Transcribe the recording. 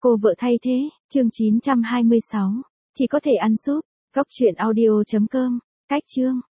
Cô vợ thay thế, chương 926. Chỉ có thể ăn súp. Góc truyện audio.com. Cách chương.